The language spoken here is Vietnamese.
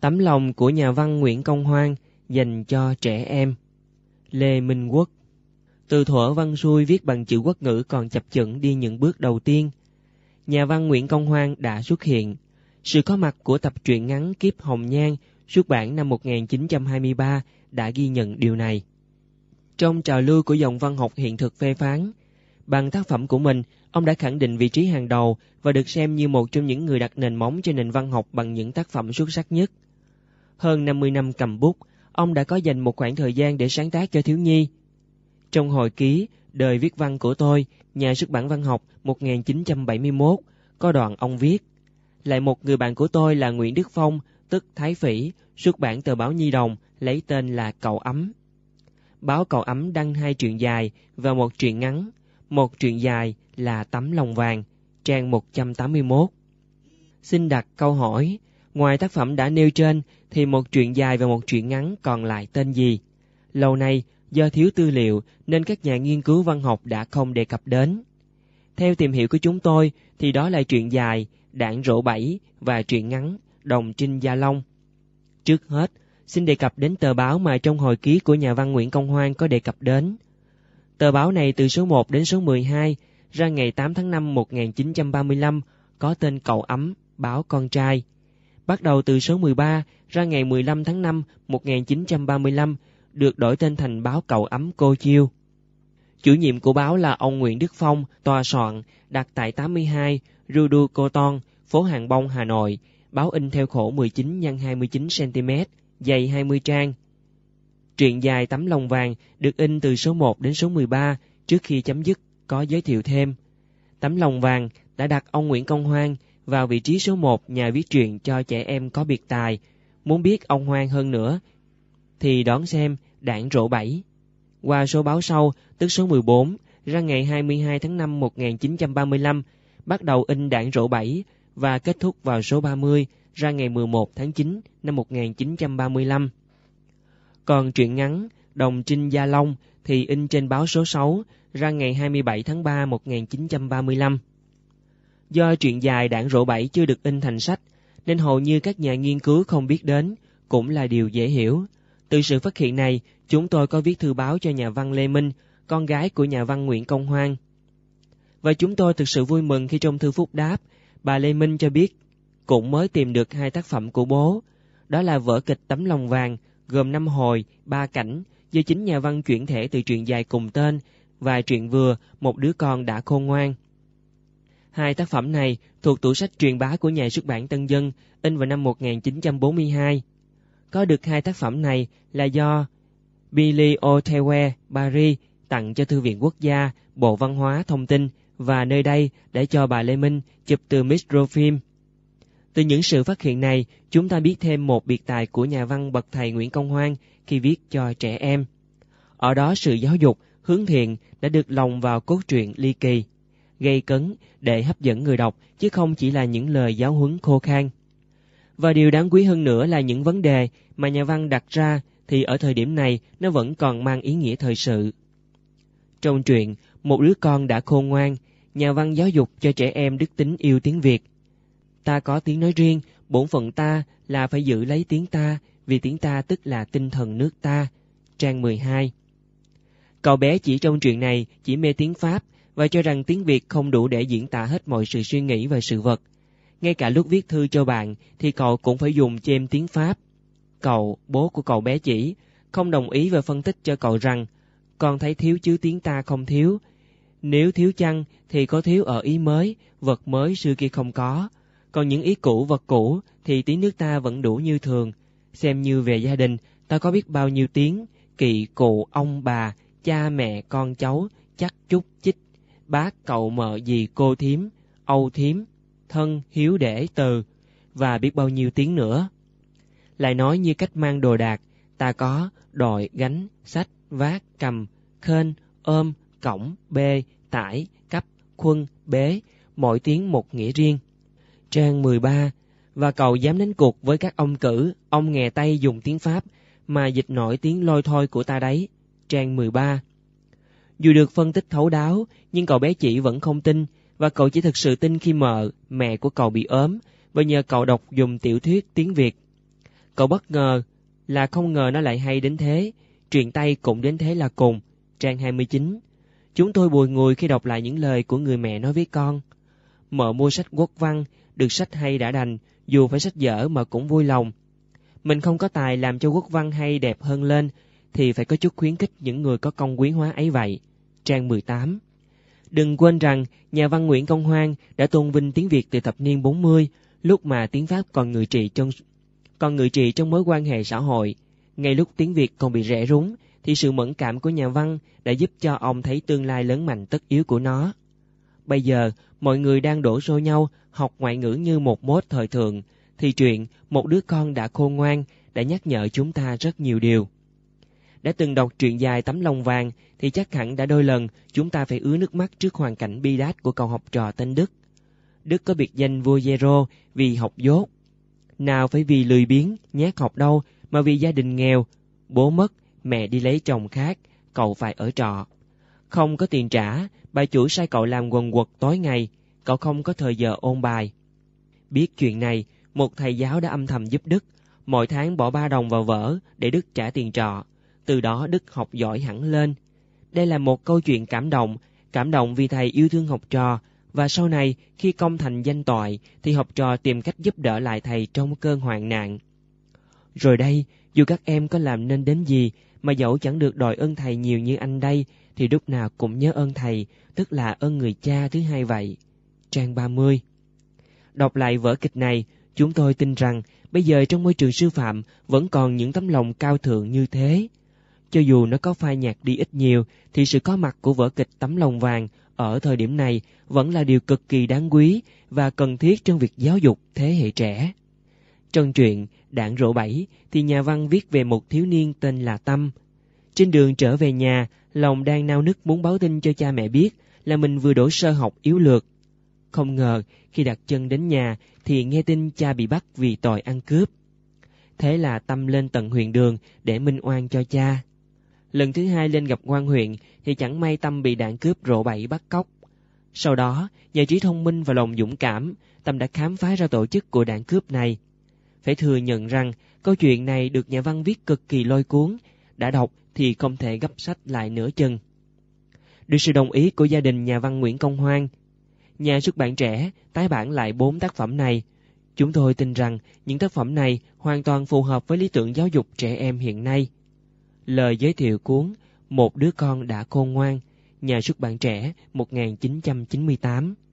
Tấm lòng của nhà văn Nguyễn Công Hoan dành cho trẻ em. Lê Minh Quốc. Từ thuở văn xuôi viết bằng chữ quốc ngữ còn chập chững đi những bước đầu tiên, nhà văn Nguyễn Công Hoan đã xuất hiện. Sự có mặt của tập truyện ngắn Kiếp Hồng Nhan xuất bản năm 1923 đã ghi nhận điều này. Trong trào lưu của dòng văn học hiện thực phê phán, bằng tác phẩm của mình, ông đã khẳng định vị trí hàng đầu và được xem như một trong những người đặt nền móng cho nền văn học bằng những tác phẩm xuất sắc nhất. Hơn 50 năm cầm bút, ông đã có dành một khoảng thời gian để sáng tác cho thiếu nhi. Trong hồi ký Đời viết văn của tôi, nhà xuất bản văn học 1971, có đoạn ông viết: lại một người bạn của tôi là Nguyễn Đức Phong, tức Thái Phỉ, xuất bản tờ báo Nhi Đồng, lấy tên là Cậu Ấm. Báo Cậu Ấm đăng 2 truyện dài và 1 truyện ngắn. Một truyện dài là Tấm Lòng Vàng, trang 181. Xin đặt câu hỏi, ngoài tác phẩm đã nêu trên thì một truyện dài và một truyện ngắn còn lại tên gì? Lâu nay, do thiếu tư liệu nên các nhà nghiên cứu văn học đã không đề cập đến. Theo tìm hiểu của chúng tôi thì đó là truyện dài Đạn Rổ Bẫy và truyện ngắn Đồng Trinh Gia Long. Trước hết, xin đề cập đến tờ báo mà trong hồi ký của nhà văn Nguyễn Công Hoan có đề cập đến. Tờ báo này từ số 1 đến số 12, ra ngày 8 tháng 5 1935, có tên Cậu Ấm, báo con trai. Bắt đầu từ số 13, ra ngày 15 tháng 5 1935, được đổi tên thành báo Cậu Ấm Cô Chiêu. Chủ nhiệm của báo là ông Nguyễn Đức Phong, tòa soạn, đặt tại 82 Rue du Coton, phố Hàng Bông, Hà Nội. Báo in theo khổ 19 x 29 cm, dày 20 trang. Truyện dài Tấm Lòng Vàng được in từ số 1 đến số 13, trước khi chấm dứt có giới thiệu thêm. Tấm Lòng Vàng đã đặt ông Nguyễn Công Hoan vào vị trí số 1 nhà viết truyện cho trẻ em có biệt tài. Muốn biết ông Hoan hơn nữa thì đón xem Đạn Rổ Bẫy. Qua số báo sau, tức số 14, ra ngày 22 tháng 5 1935, bắt đầu in Đạn Rổ Bẫy và kết thúc vào số 30, ra ngày 11 tháng 9 năm 1935. Còn truyện ngắn Đồng Trinh Gia Long thì in trên báo số 6, ra ngày 27 tháng 3 1935. Do truyện dài Đạn Rổ Bẫy chưa được in thành sách, nên hầu như các nhà nghiên cứu không biết đến, cũng là điều dễ hiểu. Từ sự phát hiện này, chúng tôi có viết thư báo cho nhà văn Lê Minh, con gái của nhà văn Nguyễn Công Hoan. Và chúng tôi thực sự vui mừng khi trong thư phúc đáp, bà Lê Minh cho biết cũng mới tìm được 2 tác phẩm của bố. Đó là vở kịch Tấm Lòng Vàng, gồm 5 hồi, 3 cảnh, do chính nhà văn chuyển thể từ truyện dài cùng tên, và truyện vừa Một Đứa Con Đã Khôn Ngoan. 2 tác phẩm này thuộc tủ sách truyền bá của nhà xuất bản Tân Dân, in vào năm 1942. Có được 2 tác phẩm này là do Billy Otewe, Paris, tặng cho Thư viện Quốc gia, Bộ Văn hóa Thông tin, và nơi đây để cho bà Lê Minh chụp từ microfilm. Từ những sự phát hiện này, chúng ta biết thêm một biệt tài của nhà văn bậc thầy Nguyễn Công Hoan khi viết cho trẻ em. Ở đó sự giáo dục, hướng thiện đã được lồng vào cốt truyện ly kỳ, gây cấn để hấp dẫn người đọc, chứ không chỉ là những lời giáo huấn khô khan. Và điều đáng quý hơn nữa là những vấn đề mà nhà văn đặt ra thì ở thời điểm này nó vẫn còn mang ý nghĩa thời sự. Trong truyện Một Đứa Con Đã Khôn Ngoan, nhà văn giáo dục cho trẻ em đức tính yêu tiếng Việt. Ta có tiếng nói riêng, bổn phận ta là phải giữ lấy tiếng ta, vì tiếng ta tức là tinh thần nước ta. Trang 12. Cậu bé chỉ trong truyện này chỉ mê tiếng Pháp và cho rằng tiếng Việt không đủ để diễn tả hết mọi sự suy nghĩ và sự vật. Ngay cả lúc viết thư cho bạn thì cậu cũng phải dùng chêm tiếng Pháp. Cậu, bố của cậu bé chỉ, không đồng ý và phân tích cho cậu rằng con thấy thiếu chứ tiếng ta không thiếu. Nếu thiếu chăng thì có thiếu ở ý mới, vật mới xưa kia không có. Còn những ý cũ vật cũ thì tiếng nước ta vẫn đủ như thường. Xem như về gia đình, ta có biết bao nhiêu tiếng, kỵ cụ ông bà, cha mẹ con cháu, chắc chúc chích, bác cậu mợ dì cô thím, âu thím, thân hiếu để từ, và biết bao nhiêu tiếng nữa. Lại nói như cách mang đồ đạc, ta có đội, gánh, sách, vác, cầm, khênh, ôm, cõng, bê, tải, cấp, khuân, bế, mỗi tiếng một nghĩa riêng. Trang 13. Và cậu dám đánh cuộc với các ông cử, ông nghè tay dùng tiếng Pháp mà dịch nổi tiếng lôi thôi của ta đấy. Trang 13. Dù được phân tích thấu đáo, nhưng cậu bé chỉ vẫn không tin, và cậu chỉ thực sự tin khi mẹ của cậu bị ốm, và nhờ cậu đọc dùng tiểu thuyết tiếng Việt. Cậu bất ngờ là không ngờ nó lại hay đến thế, truyền tay cũng đến thế là cùng. Trang 29. Chúng tôi bùi ngùi khi đọc lại những lời của người mẹ nói với con. Mợ mua sách quốc văn, được sách hay đã đành, dù phải sách dở mà cũng vui lòng. Mình không có tài làm cho quốc văn hay đẹp hơn lên, thì phải có chút khuyến khích những người có công quý hóa ấy vậy. Trang 18. Đừng quên rằng nhà văn Nguyễn Công Hoan đã tôn vinh tiếng Việt từ thập niên 40, lúc mà tiếng Pháp còn ngự trị trong mối quan hệ xã hội. Ngay lúc tiếng Việt còn bị rẽ rúng, thì sự mẫn cảm của nhà văn đã giúp cho ông thấy tương lai lớn mạnh tất yếu của nó. Bây giờ, mọi người đang đổ xô nhau học ngoại ngữ như một mốt thời thượng, thì truyện Một đứa con đã khôn ngoan đã nhắc nhở chúng ta rất nhiều điều. Đã từng đọc truyện dài Tấm Lòng Vàng thì chắc hẳn đã đôi lần chúng ta phải ứa nước mắt trước hoàn cảnh bi đát của cậu học trò tên Đức. Đức có biệt danh vua Zero vì học dốt. Nào phải vì lười biếng, nhát học đâu, mà vì gia đình nghèo, bố mất, mẹ đi lấy chồng khác, cậu phải ở trọ. Không có tiền trả, bà chủ sai cậu làm quần quật tối ngày, cậu không có thời giờ ôn bài. Biết chuyện này, một thầy giáo đã âm thầm giúp Đức, mỗi tháng bỏ 3 đồng vào vở để Đức trả tiền trọ. Từ đó Đức học giỏi hẳn lên. Đây là một câu chuyện cảm động vì thầy yêu thương học trò, và sau này khi công thành danh toại thì học trò tìm cách giúp đỡ lại thầy trong cơn hoạn nạn. Rồi đây, dù các em có làm nên đến gì, mà dẫu chẳng được đòi ơn thầy nhiều như anh đây, thì lúc nào cũng nhớ ơn thầy, tức là ơn người cha thứ hai vậy. Trang 30. Đọc lại vở kịch này, chúng tôi tin rằng bây giờ trong môi trường sư phạm vẫn còn những tấm lòng cao thượng như thế. Cho dù nó có phai nhạt đi ít nhiều, thì sự có mặt của vở kịch Tấm Lòng Vàng ở thời điểm này vẫn là điều cực kỳ đáng quý và cần thiết trong việc giáo dục thế hệ trẻ. Trong truyện Đạn Rổ Bẫy thì nhà văn viết về một thiếu niên tên là Tâm. Trên đường trở về nhà, lòng đang nao nức muốn báo tin cho cha mẹ biết là mình vừa đỗ sơ học yếu lược. Không ngờ khi đặt chân đến nhà thì nghe tin cha bị bắt vì tội ăn cướp. Thế là Tâm lên tận huyện đường để minh oan cho cha. Lần thứ hai lên gặp quan huyện thì chẳng may Tâm bị đạn cướp rổ bẫy bắt cóc. Sau đó, nhờ trí thông minh và lòng dũng cảm, Tâm đã khám phá ra tổ chức của đạn cướp này. Phải thừa nhận rằng câu chuyện này được nhà văn viết cực kỳ lôi cuốn, đã đọc thì không thể gấp sách lại nửa chừng. Được sự đồng ý của gia đình nhà văn Nguyễn Công Hoan, nhà xuất bản Trẻ tái bản lại 4 tác phẩm này. Chúng tôi tin rằng những tác phẩm này hoàn toàn phù hợp với lý tưởng giáo dục trẻ em hiện nay. Lời giới thiệu cuốn Một đứa con đã khôn ngoan, nhà xuất bản Trẻ 1998.